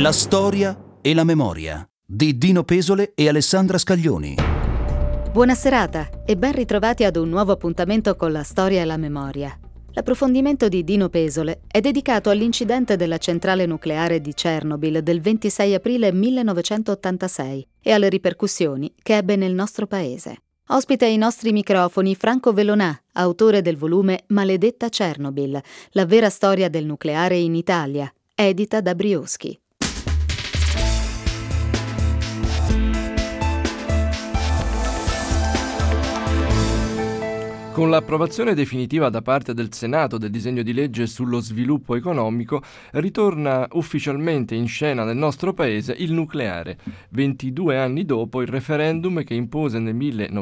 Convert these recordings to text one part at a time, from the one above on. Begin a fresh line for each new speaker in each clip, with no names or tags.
La storia e la memoria di Dino Pesole e Alessandra Scaglioni.
Buona serata e ben ritrovati ad un nuovo appuntamento con la storia e la memoria. L'approfondimento di Dino Pesole è dedicato all'incidente della centrale nucleare di Chernobyl del 26 aprile 1986 e alle ripercussioni che ebbe nel nostro paese. Ospite ai nostri microfoni Franco Velonà, autore del volume Maledetta Chernobyl, la vera storia del nucleare in Italia, edita da Brioschi.
Con l'approvazione definitiva da parte del Senato del disegno di legge sullo sviluppo economico, ritorna ufficialmente in scena nel nostro paese il nucleare, 22 anni dopo il referendum che impose nel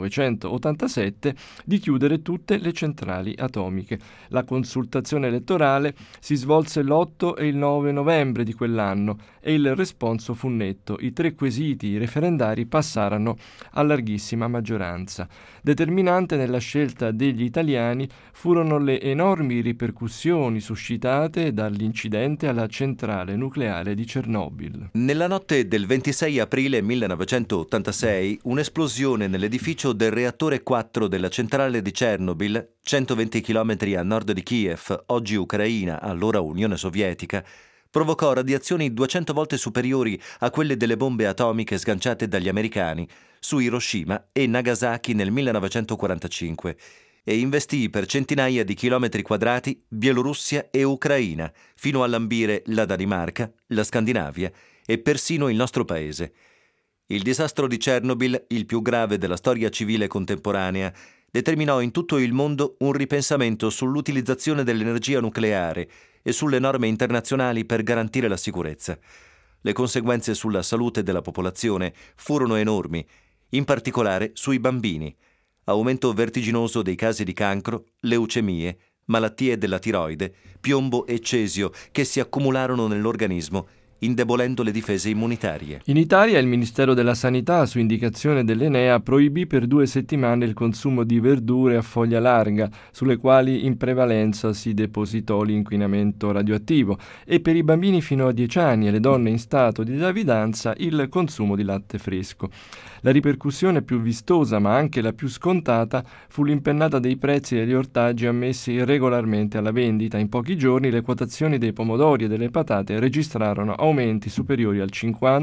1987 di chiudere tutte le centrali atomiche. La consultazione elettorale si svolse l'8 e il 9 novembre di quell'anno e il responso fu netto. I 3 quesiti referendari passarono a larghissima maggioranza. Determinante nella scelta degli italiani furono le enormi ripercussioni suscitate dall'incidente alla centrale nucleare di Chernobyl.
Nella notte del 26 aprile 1986, un'esplosione nell'edificio del reattore 4 della centrale di Chernobyl, 120 km a nord di Kiev, oggi Ucraina, allora Unione Sovietica, provocò radiazioni 200 volte superiori a quelle delle bombe atomiche sganciate dagli americani su Hiroshima e Nagasaki nel 1945 e investì per centinaia di chilometri quadrati Bielorussia e Ucraina, fino a lambire la Danimarca, la Scandinavia e persino il nostro paese. Il disastro di Chernobyl, il più grave della storia civile contemporanea, determinò in tutto il mondo un ripensamento sull'utilizzazione dell'energia nucleare e sulle norme internazionali per garantire la sicurezza. Le conseguenze sulla salute della popolazione furono enormi, in particolare sui bambini. Aumento vertiginoso dei casi di cancro, leucemie, malattie della tiroide, piombo e cesio che si accumularono nell'organismo, indebolendo le difese immunitarie.
In Italia il Ministero della Sanità, su indicazione dell'Enea, proibì per 2 settimane il consumo di verdure a foglia larga, sulle quali in prevalenza si depositò l'inquinamento radioattivo, e per i bambini fino a 10 anni e le donne in stato di gravidanza il consumo di latte fresco. La ripercussione più vistosa, ma anche la più scontata, fu l'impennata dei prezzi degli ortaggi ammessi regolarmente alla vendita. In pochi giorni le quotazioni dei pomodori e delle patate registrarono aumenti superiori al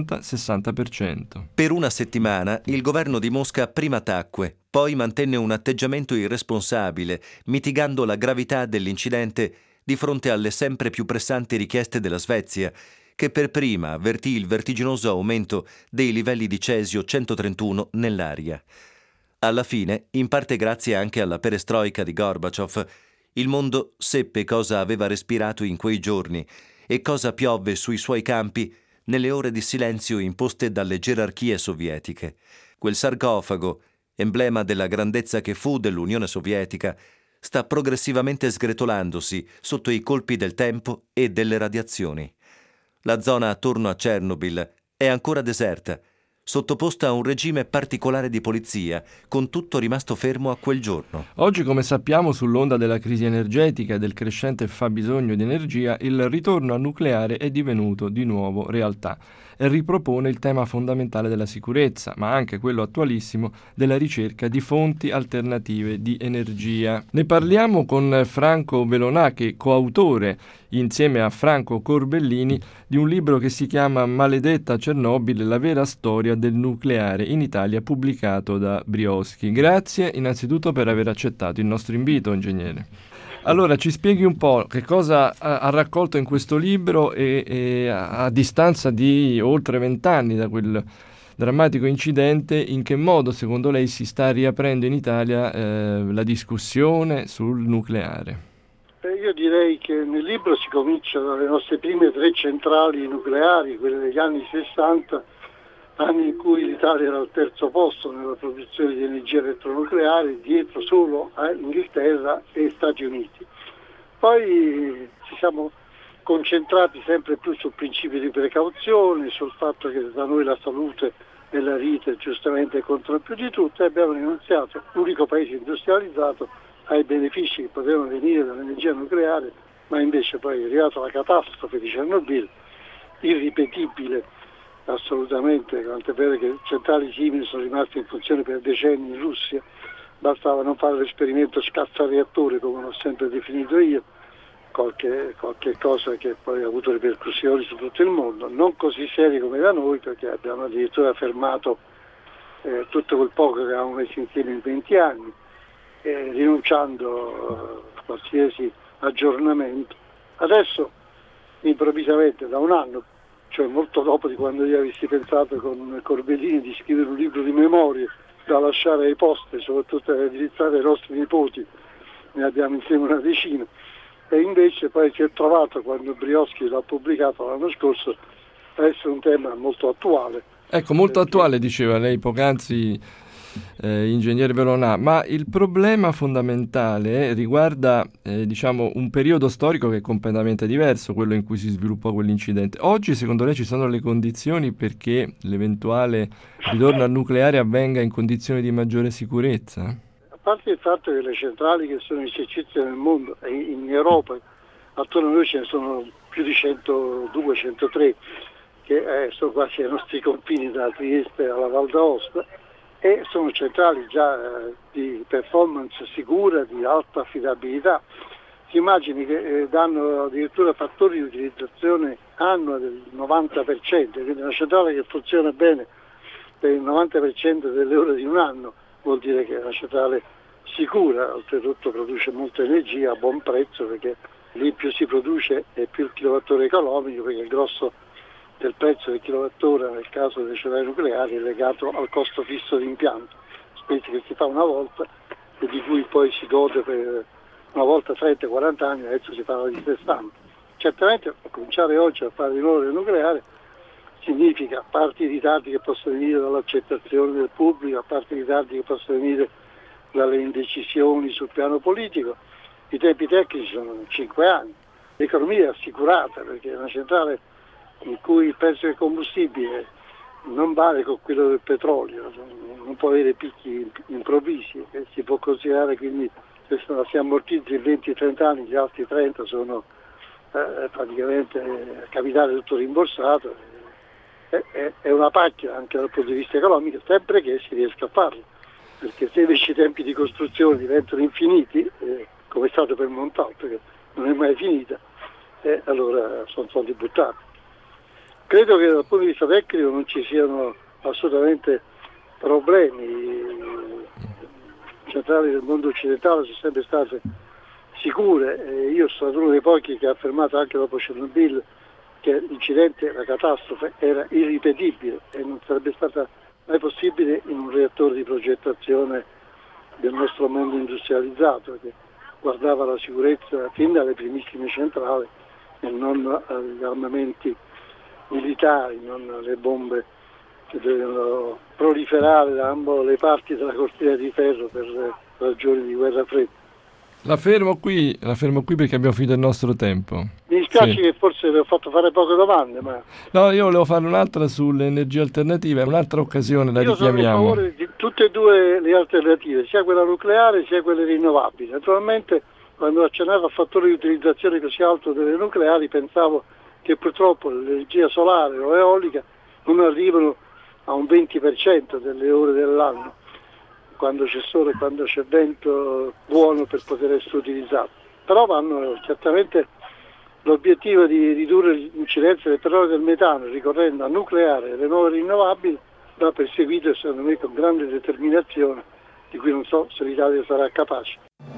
50-60%.
Per una settimana il governo di Mosca prima tacque, poi mantenne un atteggiamento irresponsabile, mitigando la gravità dell'incidente di fronte alle sempre più pressanti richieste della Svezia, che per prima avvertì il vertiginoso aumento dei livelli di cesio 131 nell'aria. Alla fine, in parte grazie anche alla perestroika di Gorbaciov, il mondo seppe cosa aveva respirato in quei giorni e cosa piovve sui suoi campi nelle ore di silenzio imposte dalle gerarchie sovietiche. Quel sarcofago, emblema della grandezza che fu dell'Unione Sovietica, sta progressivamente sgretolandosi sotto i colpi del tempo e delle radiazioni. La zona attorno a Chernobyl è ancora deserta, sottoposta a un regime particolare di polizia, con tutto rimasto fermo a quel giorno.
Oggi, come sappiamo, sull'onda della crisi energetica e del crescente fabbisogno di energia, il ritorno al nucleare è divenuto di nuovo realtà e ripropone il tema fondamentale della sicurezza, ma anche quello attualissimo della ricerca di fonti alternative di energia. Ne parliamo con Franco Velonà, che è coautore, insieme a Franco Corbellini, di un libro che si chiama Maledetta Chernobyl, la vera storia del nucleare in Italia, pubblicato da Brioschi. Grazie innanzitutto per aver accettato il nostro invito, ingegnere. Allora, ci spieghi un po' che cosa ha raccolto in questo libro e a distanza di oltre 20 anni da quel drammatico incidente, in che modo secondo lei si sta riaprendo in Italia la discussione sul nucleare?
Io direi che nel libro si comincia dalle nostre prime 3 centrali nucleari, quelle degli anni 60, anni in cui l'Italia era al terzo posto nella produzione di energia elettronucleare, dietro solo a Inghilterra e Stati Uniti. Poi ci siamo concentrati sempre più sul principio di precauzione, sul fatto che da noi la salute e la vita giustamente contano più di tutto, e abbiamo rinunziato, l'unico paese industrializzato, ai benefici che potevano venire dall'energia nucleare, ma invece poi è arrivata la catastrofe di Chernobyl irripetibile assolutamente, tant'è vero che centrali simili sono rimaste in funzione per decenni in Russia, bastava non fare l'esperimento scazzareattore come l'ho sempre definito io, qualche cosa che poi ha avuto ripercussioni su tutto il mondo, non così serie come da noi, perché abbiamo addirittura fermato tutto quel poco che avevamo messo insieme in 20 anni, rinunciando a qualsiasi aggiornamento. Adesso improvvisamente da un anno, cioè molto dopo di quando io avessi pensato con Corbellini di scrivere un libro di memorie da lasciare ai posteri, soprattutto da indirizzare ai nostri nipoti, ne abbiamo insieme una decina, e invece poi si è trovato, quando Brioschi l'ha pubblicato l'anno scorso, a essere un tema molto attuale.
Ecco, molto attuale, diceva lei poc'anzi, ingegnere Veronà, ma il problema fondamentale riguarda un periodo storico che è completamente diverso, quello in cui si sviluppò quell'incidente. Oggi secondo lei ci sono le condizioni perché l'eventuale ritorno al nucleare avvenga in condizioni di maggiore sicurezza?
A parte il fatto che le centrali che sono in esercizio nel mondo e in Europa, attorno a noi ce ne sono più di 102, 103, che sono quasi ai nostri confini, da Trieste alla Val d'Aosta, e sono centrali già di performance sicura, di alta affidabilità. Si immagini che danno addirittura fattori di utilizzazione annua del 90%, quindi una centrale che funziona bene per il 90% delle ore di un anno vuol dire che è una centrale sicura, oltretutto produce molta energia a buon prezzo, perché lì più si produce e più il kilowattora è economico, perché il grosso del prezzo del kilowattora nel caso delle centrali nucleari è legato al costo fisso di impianto, spese che si fa una volta e di cui poi si gode per una volta 30-40 anni, adesso si parla di 60. Certamente cominciare oggi a fare di nuovo il nucleare significa, a parte i ritardi che possono venire dall'accettazione del pubblico, a parte i ritardi che possono venire dalle indecisioni sul piano politico, i tempi tecnici sono 5 anni. L'economia è assicurata, perché è una centrale in cui il prezzo del combustibile non vale con quello del petrolio, non può avere picchi improvvisi, e si può considerare quindi che si ammortizza in 20-30 anni, gli altri 30 sono praticamente capitale tutto rimborsato. È una pacchia anche dal punto di vista economico, sempre che si riesca a farlo, perché se invece i tempi di costruzione diventano infiniti, come è stato per Montalto, che non è mai finita, allora sono soldi buttati. Credo che dal punto di vista tecnico non ci siano assolutamente problemi. Le centrali del mondo occidentale sono sempre state sicure, e io sono stato uno dei pochi che ha affermato anche dopo Chernobyl che l'incidente, la catastrofe, era irripetibile e non sarebbe stata mai possibile in un reattore di progettazione del nostro mondo industrializzato, che guardava la sicurezza fin dalle primissime centrali e non agli armamenti militari, non alle bombe che devono proliferare da ambo le parti della cortina di ferro per ragioni di guerra fredda.
La fermo qui perché abbiamo finito il nostro tempo.
Mi dispiace che forse le ho fatto fare poche domande, ma...
No, io volevo fare un'altra sulle energie alternative, un'altra occasione la richiamiamo.
Io sono a favore di tutte e due le alternative, sia quella nucleare sia quelle rinnovabili. Naturalmente, quando accennavo a fattore di utilizzazione così alto delle nucleari, pensavo che purtroppo l'energia solare o eolica non arrivano a un 20% delle ore dell'anno, quando c'è sole e quando c'è vento buono per poter essere utilizzato. Però vanno certamente l'obiettivo di ridurre l'incidenza del petrolio e del metano ricorrendo al nucleare e alle nuove rinnovabili va perseguito, secondo me, con grande determinazione, di cui non so se l'Italia sarà capace.